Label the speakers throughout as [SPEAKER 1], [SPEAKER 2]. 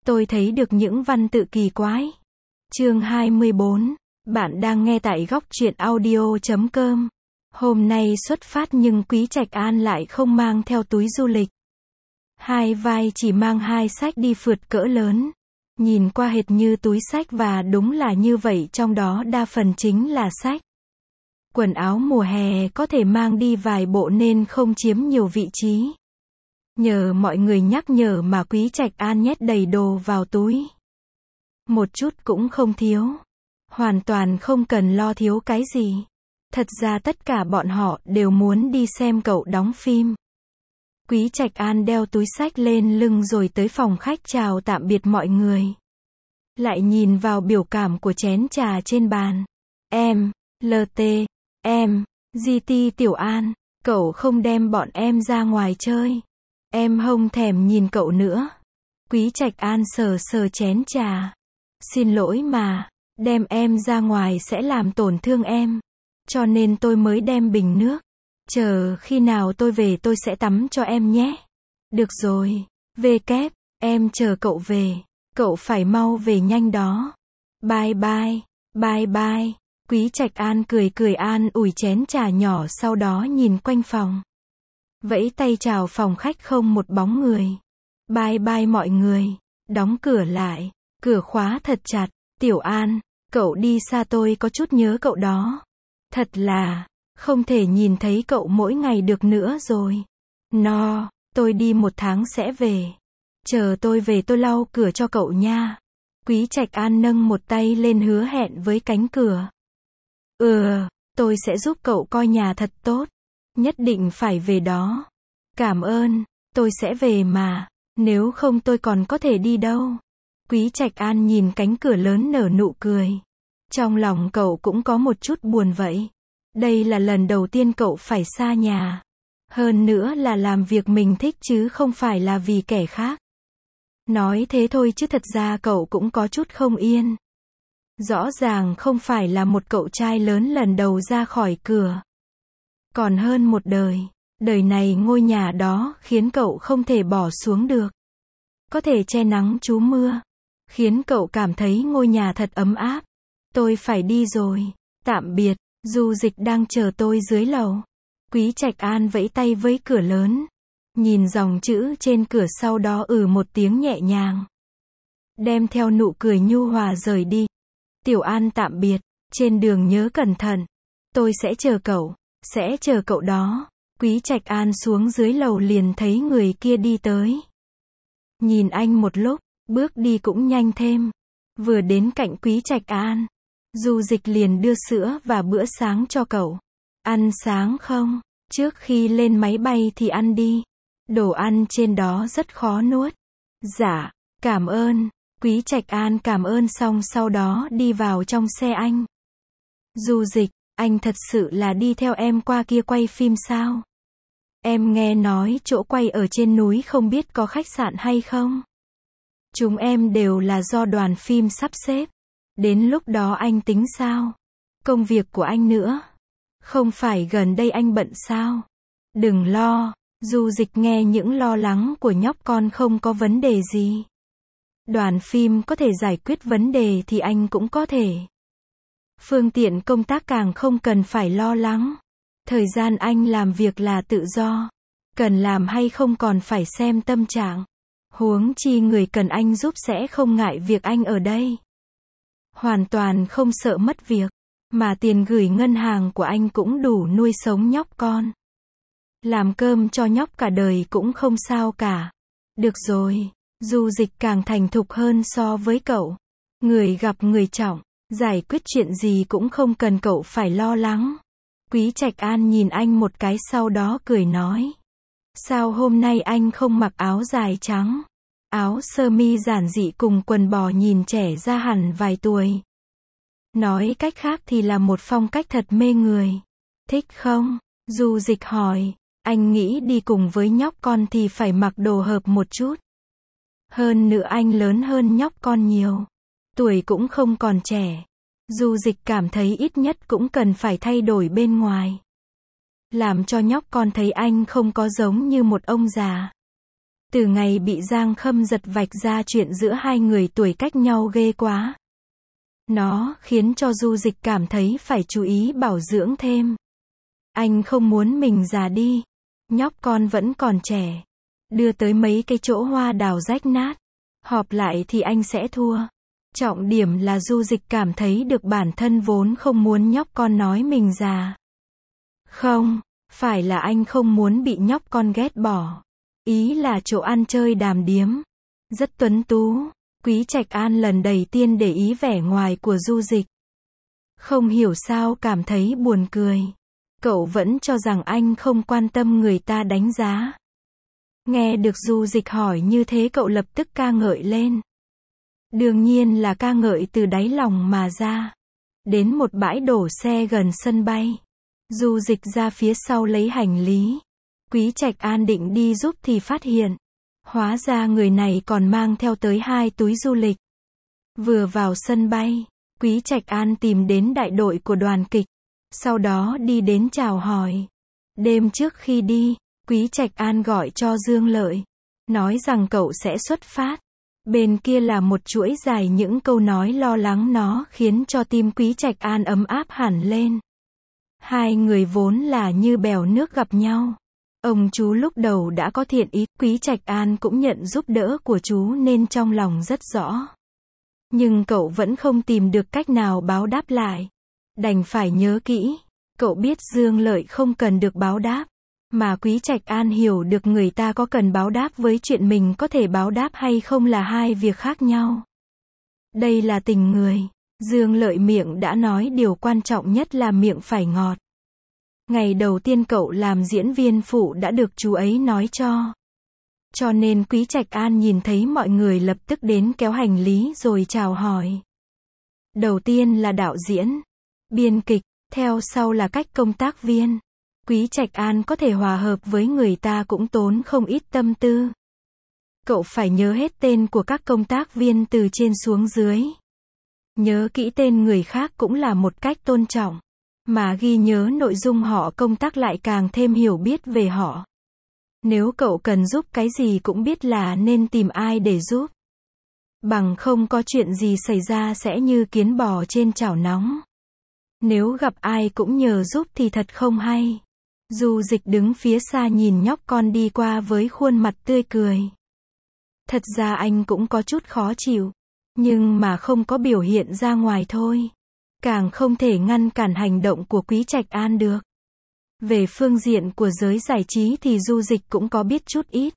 [SPEAKER 1] Tôi thấy được những văn tự kỳ quái. Chương 24. Bạn đang nghe tại góc truyện audio.com. Hôm nay xuất phát nhưng Quý Trạch An lại không mang theo túi du lịch. Hai vai chỉ mang hai xách đi phượt cỡ lớn. Nhìn qua hệt như túi xách và đúng là như vậy, trong đó đa phần chính là xách. Quần áo mùa hè có thể mang đi vài bộ nên không chiếm nhiều vị trí. Nhờ mọi người nhắc nhở mà Quý Trạch An nhét đầy đồ vào túi. Một chút cũng không thiếu. Hoàn toàn không cần lo thiếu cái gì. Thật ra tất cả bọn họ đều muốn đi xem cậu đóng phim. Quý Trạch An đeo túi xách lên lưng rồi tới phòng khách chào tạm biệt mọi người. Lại nhìn vào biểu cảm của chén trà trên bàn. Em, LT, em, GT Tiểu An, cậu không đem bọn em ra ngoài chơi. Em không thèm nhìn cậu nữa. Quý Trạch An sờ sờ chén trà. Xin lỗi mà, đem em ra ngoài sẽ làm tổn thương em. Cho nên tôi mới đem bình nước. Chờ khi nào tôi về tôi sẽ tắm cho em nhé. Được rồi, về kép, em chờ cậu về. Cậu phải mau về nhanh đó. Bye bye, bye bye. Quý Trạch An cười cười an ủi chén trà nhỏ, sau đó nhìn quanh phòng. Vẫy tay chào phòng khách không một bóng người. Bye bye mọi người. Đóng cửa lại. Cửa khóa thật chặt. Tiểu An, cậu đi xa tôi có chút nhớ cậu đó. Thật là, không thể nhìn thấy cậu mỗi ngày được nữa rồi. No, tôi đi 1 tháng sẽ về. Chờ tôi về tôi lau cửa cho cậu nha. Quý Trạch An nâng một tay lên hứa hẹn với cánh cửa. Tôi sẽ giúp cậu coi nhà thật tốt. Nhất định phải về đó. Cảm ơn, tôi sẽ về mà. Nếu không tôi còn có thể đi đâu. Quý Trạch An nhìn cánh cửa lớn nở nụ cười. Trong lòng cậu cũng có một chút buồn vậy. Đây là lần đầu tiên cậu phải xa nhà. Hơn nữa là làm việc mình thích chứ không phải là vì kẻ khác. Nói thế thôi chứ thật ra cậu cũng có chút không yên. Rõ ràng không phải là một cậu trai lớn lần đầu ra khỏi cửa. Còn hơn một đời. Đời này ngôi nhà đó khiến cậu không thể bỏ xuống được. Có thể che nắng trú mưa. Khiến cậu cảm thấy ngôi nhà thật ấm áp. Tôi phải đi rồi. Tạm biệt. Du Dịch đang chờ tôi dưới lầu. Quý Trạch An vẫy tay với cửa lớn. Nhìn dòng chữ trên cửa sau đó một tiếng nhẹ nhàng. Đem theo nụ cười nhu hòa rời đi. Tiểu An tạm biệt. Trên đường nhớ cẩn thận. Tôi sẽ chờ cậu. Sẽ chờ cậu đó. Quý Trạch An xuống dưới lầu liền thấy người kia đi tới. Nhìn anh một lúc, bước đi cũng nhanh thêm. Vừa đến cạnh Quý Trạch An, Du Dịch liền đưa sữa và bữa sáng cho cậu. Ăn sáng không? Trước khi lên máy bay thì ăn đi. Đồ ăn trên đó rất khó nuốt. Dạ, cảm ơn. Quý Trạch An cảm ơn xong sau đó đi vào trong xe anh. Du Dịch, anh thật sự là đi theo em qua kia quay phim sao? Em nghe nói chỗ quay ở trên núi không biết có khách sạn hay không? Chúng em đều là do đoàn phim sắp xếp. Đến lúc đó anh tính sao? Công việc của anh nữa. Không phải gần đây anh bận sao? Đừng lo. Du Dịch nghe những lo lắng của nhóc con không có vấn đề gì. Đoàn phim có thể giải quyết vấn đề thì anh cũng có thể. Phương tiện công tác càng không cần phải lo lắng. Thời gian anh làm việc là tự do. Cần làm hay không còn phải xem tâm trạng. Huống chi người cần anh giúp sẽ không ngại việc anh ở đây. Hoàn toàn không sợ mất việc. Mà tiền gửi ngân hàng của anh cũng đủ nuôi sống nhóc con. Làm cơm cho nhóc cả đời cũng không sao cả. Được rồi. Du Dịch càng thành thục hơn so với cậu. Người gặp người trọng. Giải quyết chuyện gì cũng không cần cậu phải lo lắng. Quý Trạch An nhìn anh một cái sau đó cười nói. Sao hôm nay anh không mặc áo dài trắng? Áo sơ mi giản dị cùng quần bò nhìn trẻ ra hẳn vài tuổi. Nói cách khác thì là một phong cách thật mê người. Thích không? Du Dịch hỏi. Anh nghĩ đi cùng với nhóc con thì phải mặc đồ hợp một chút. Hơn nữa anh lớn hơn nhóc con nhiều. Tuổi cũng không còn trẻ. Du Dịch cảm thấy ít nhất cũng cần phải thay đổi bên ngoài. Làm cho nhóc con thấy anh không có giống như một ông già. Từ ngày bị Giang Khâm giật vạch ra chuyện giữa hai người tuổi cách nhau ghê quá. Nó khiến cho Du Dịch cảm thấy phải chú ý bảo dưỡng thêm. Anh không muốn mình già đi. Nhóc con vẫn còn trẻ. Đưa tới mấy cái chỗ hoa đào rách nát. Họp lại thì anh sẽ thua. Trọng điểm là Du Dịch cảm thấy được bản thân vốn không muốn nhóc con nói mình già. Không, phải là anh không muốn bị nhóc con ghét bỏ. Ý là chỗ ăn chơi đàm điếm. Rất tuấn tú. Quý Trạch An lần đầu tiên để ý vẻ ngoài của Du Dịch. Không hiểu sao cảm thấy buồn cười. Cậu vẫn cho rằng anh không quan tâm người ta đánh giá. Nghe được Du Dịch hỏi như thế cậu lập tức ca ngợi lên. Đương nhiên là ca ngợi từ đáy lòng mà ra. Đến một bãi đổ xe gần sân bay. Du Dịch ra phía sau lấy hành lý. Quý Trạch An định đi giúp thì phát hiện. Hóa ra người này còn mang theo tới 2 túi du lịch. Vừa vào sân bay, Quý Trạch An tìm đến đại đội của đoàn kịch. Sau đó đi đến chào hỏi. Đêm trước khi đi, Quý Trạch An gọi cho Dương Lợi. Nói rằng cậu sẽ xuất phát. Bên kia là một chuỗi dài những câu nói lo lắng, nó khiến cho tim Quý Trạch An ấm áp hẳn lên. Hai người vốn là như bèo nước gặp nhau. Ông chú lúc đầu đã có thiện ý, Quý Trạch An cũng nhận giúp đỡ của chú nên trong lòng rất rõ. Nhưng cậu vẫn không tìm được cách nào báo đáp lại. Đành phải nhớ kỹ. Cậu biết Dương Lợi không cần được báo đáp. Mà Quý Trạch An hiểu được người ta có cần báo đáp với chuyện mình có thể báo đáp hay không là hai việc khác nhau. Đây là tình người. Dương Lợi miệng đã nói điều quan trọng nhất là miệng phải ngọt. Ngày đầu tiên cậu làm diễn viên phụ đã được chú ấy nói cho. Cho nên Quý Trạch An nhìn thấy mọi người lập tức đến kéo hành lý rồi chào hỏi. Đầu tiên là đạo diễn, biên kịch, theo sau là cách công tác viên. Quý Trạch An có thể hòa hợp với người ta cũng tốn không ít tâm tư. Cậu phải nhớ hết tên của các công tác viên từ trên xuống dưới. Nhớ kỹ tên người khác cũng là một cách tôn trọng. Mà ghi nhớ nội dung họ công tác lại càng thêm hiểu biết về họ. Nếu cậu cần giúp cái gì cũng biết là nên tìm ai để giúp. Bằng không có chuyện gì xảy ra sẽ như kiến bò trên chảo nóng. Nếu gặp ai cũng nhờ giúp thì thật không hay. Du Dịch đứng phía xa nhìn nhóc con đi qua với khuôn mặt tươi cười. Thật ra anh cũng có chút khó chịu. Nhưng mà không có biểu hiện ra ngoài thôi. Càng không thể ngăn cản hành động của Quý Trạch An được. Về phương diện của giới giải trí thì Du Dịch cũng có biết chút ít.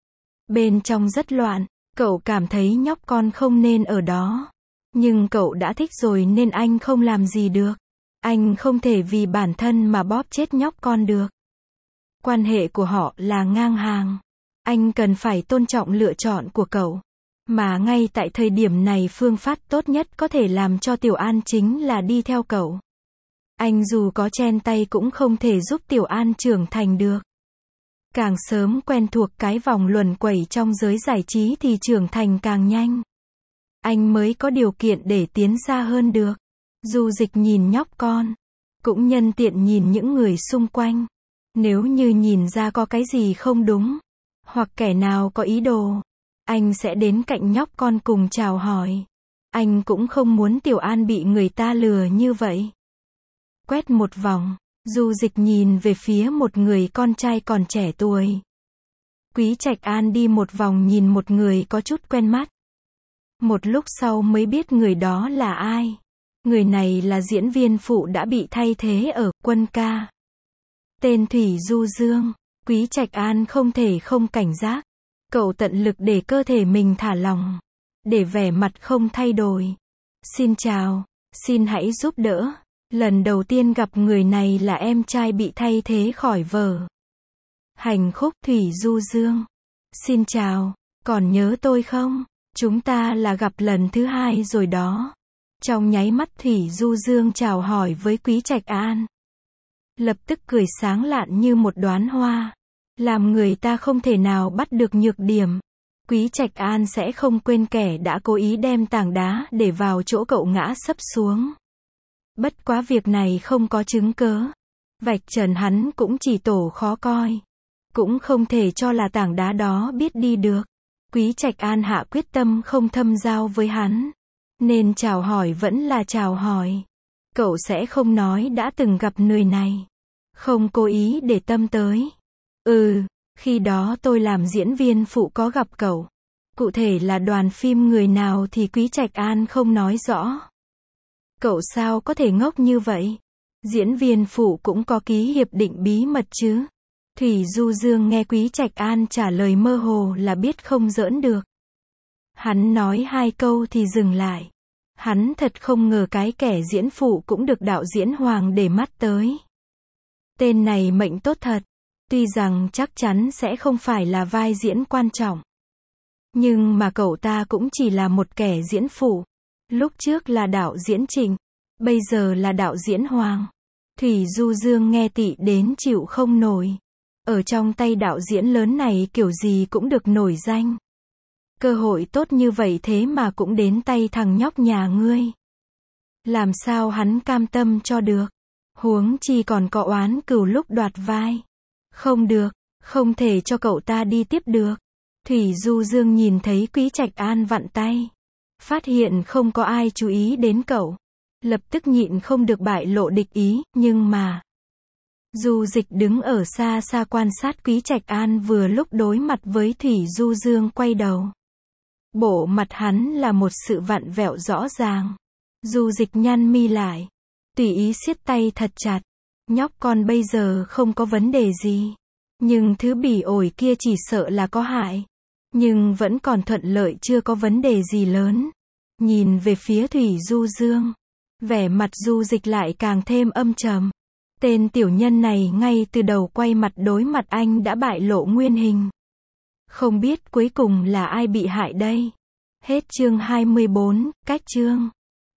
[SPEAKER 1] Bên trong rất loạn, cậu cảm thấy nhóc con không nên ở đó. Nhưng cậu đã thích rồi nên anh không làm gì được. Anh không thể vì bản thân mà bóp chết nhóc con được. Quan hệ của họ là ngang hàng. Anh cần phải tôn trọng lựa chọn của cậu. Mà ngay tại thời điểm này phương pháp tốt nhất có thể làm cho Tiểu An chính là đi theo cậu. Anh dù có chen tay cũng không thể giúp Tiểu An trưởng thành được. Càng sớm quen thuộc cái vòng luẩn quẩn trong giới giải trí thì trưởng thành càng nhanh. Anh mới có điều kiện để tiến xa hơn được. Du Dịch nhìn nhóc con. Cũng nhân tiện nhìn những người xung quanh. Nếu như nhìn ra có cái gì không đúng. Hoặc kẻ nào có ý đồ. Anh sẽ đến cạnh nhóc con cùng chào hỏi. Anh cũng không muốn Tiểu An bị người ta lừa như vậy. Quét một vòng, Du Dịch nhìn về phía một người con trai còn trẻ tuổi. Quý Trạch An đi một vòng nhìn một người có chút quen mắt. Một lúc sau mới biết người đó là ai. Người này là diễn viên phụ đã bị thay thế ở Quân Ca. Tên Thủy Du Dương. Quý Trạch An không thể không cảnh giác. Cậu tận lực để cơ thể mình thả lỏng. Để vẻ mặt không thay đổi. Xin chào. Xin hãy giúp đỡ. Lần đầu tiên gặp người này là em trai bị thay thế khỏi vở. Hành khúc Thủy Du Dương. Xin chào. Còn nhớ tôi không? Chúng ta là gặp lần thứ 2 rồi đó. Trong nháy mắt Thủy Du Dương chào hỏi với Quý Trạch An. Lập tức cười sáng lạn như một đóa hoa. Làm người ta không thể nào bắt được nhược điểm. Quý Trạch An sẽ không quên kẻ đã cố ý đem tảng đá để vào chỗ cậu ngã sấp xuống. Bất quá việc này không có chứng cớ. Vạch trần hắn cũng chỉ tổ khó coi. Cũng không thể cho là tảng đá đó biết đi được. Quý Trạch An hạ quyết tâm không thâm giao với hắn. Nên chào hỏi vẫn là chào hỏi. Cậu sẽ không nói đã từng gặp người này. Không cố ý để tâm tới. Khi đó tôi làm diễn viên phụ có gặp cậu. Cụ thể là đoàn phim người nào thì Quý Trạch An không nói rõ. Cậu sao có thể ngốc như vậy? Diễn viên phụ cũng có ký hiệp định bí mật chứ. Thủy Du Dương nghe Quý Trạch An trả lời mơ hồ là biết không giỡn được. Hắn nói 2 câu thì dừng lại. Hắn thật không ngờ cái kẻ diễn phụ cũng được đạo diễn Hoàng để mắt tới. Tên này mệnh tốt thật. Tuy rằng chắc chắn sẽ không phải là vai diễn quan trọng. Nhưng mà cậu ta cũng chỉ là một kẻ diễn phụ. Lúc trước là đạo diễn Trịnh. Bây giờ là đạo diễn Hoàng. Thủy Du Dương nghe tị đến chịu không nổi. Ở trong tay đạo diễn lớn này kiểu gì cũng được nổi danh. Cơ hội tốt như vậy thế mà cũng đến tay thằng nhóc nhà ngươi. Làm sao hắn cam tâm cho được? Huống chi còn có oán cừu lúc đoạt vai. Không được, không thể cho cậu ta đi tiếp được. Thủy Du Dương nhìn thấy Quý Trạch An vặn tay. Phát hiện không có ai chú ý đến cậu. Lập tức nhịn không được bại lộ địch ý, nhưng mà... Du Dịch đứng ở xa xa quan sát Quý Trạch An vừa lúc đối mặt với Thủy Du Dương quay đầu. Bộ mặt hắn là một sự vặn vẹo rõ ràng. Du Dịch nhăn mi lại. Tùy ý siết tay thật chặt. Nhóc con bây giờ không có vấn đề gì. Nhưng thứ bỉ ổi kia chỉ sợ là có hại. Nhưng vẫn còn thuận lợi chưa có vấn đề gì lớn. Nhìn về phía Thủy Du Dương. Vẻ mặt Du Dịch lại càng thêm âm trầm. Tên tiểu nhân này ngay từ đầu quay mặt đối mặt anh đã bại lộ nguyên hình. Không biết cuối cùng là ai bị hại đây. Hết chương 24, cách chương.